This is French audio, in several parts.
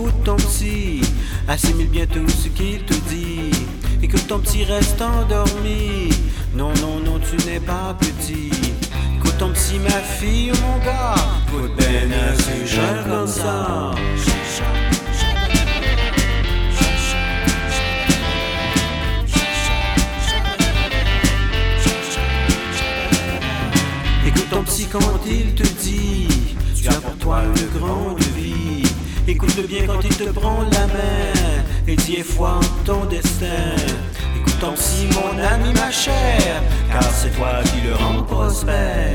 écoute ton psy, assimile bien tout ce qu'il te dit. Écoute ton petit, reste endormi. Non, non, non, tu n'es pas petit. Écoute ton psy, ma fille ou mon gars. Écoute ben assez jeune comme ça. Écoute ton psy quand il te dit tu as pour toi une grande vie. Écoute-le bien quand il te prend la main et dis foi en ton destin. Écoute ton psy mon ami ma chère, car c'est toi qui le rend prospère.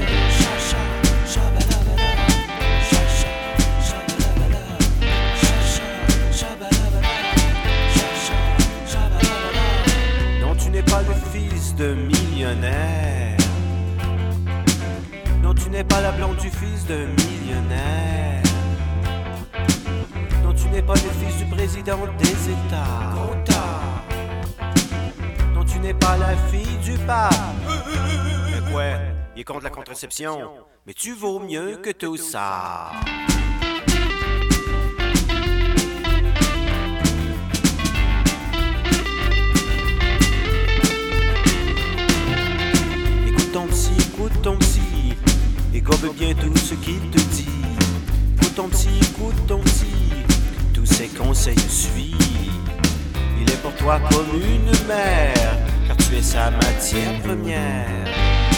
Non, tu n'es pas le fils de millionnaire. Non, tu n'es pas la blonde du fils de millionnaire. Non, tu n'es pas le fils du président des États. Non, tu n'es pas la fille du pape. Mais quoi? Il est contre la contraception. Mais tu vaux mieux que tout ça. Écoute ton psy, et gobe bien tout ce qu'il te dit. Écoute ton psy, tous ses conseils suit. Il est pour toi comme une mère, car tu es sa matière première.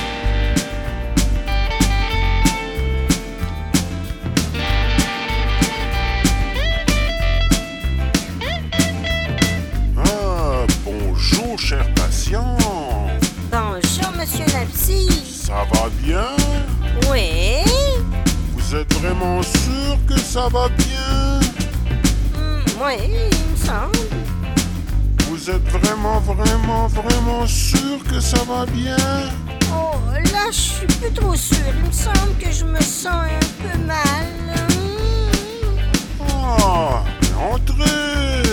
Ah, bonjour, cher patient. Bonjour, monsieur la psy. Ça va bien? Oui? Vous êtes vraiment sûr que ça va bien? Oui, il me semble. Vous êtes vraiment sûr que ça va bien? Oh, là, je suis plus trop sûre. Il me semble que je me sens un peu mal. Ah, entrez!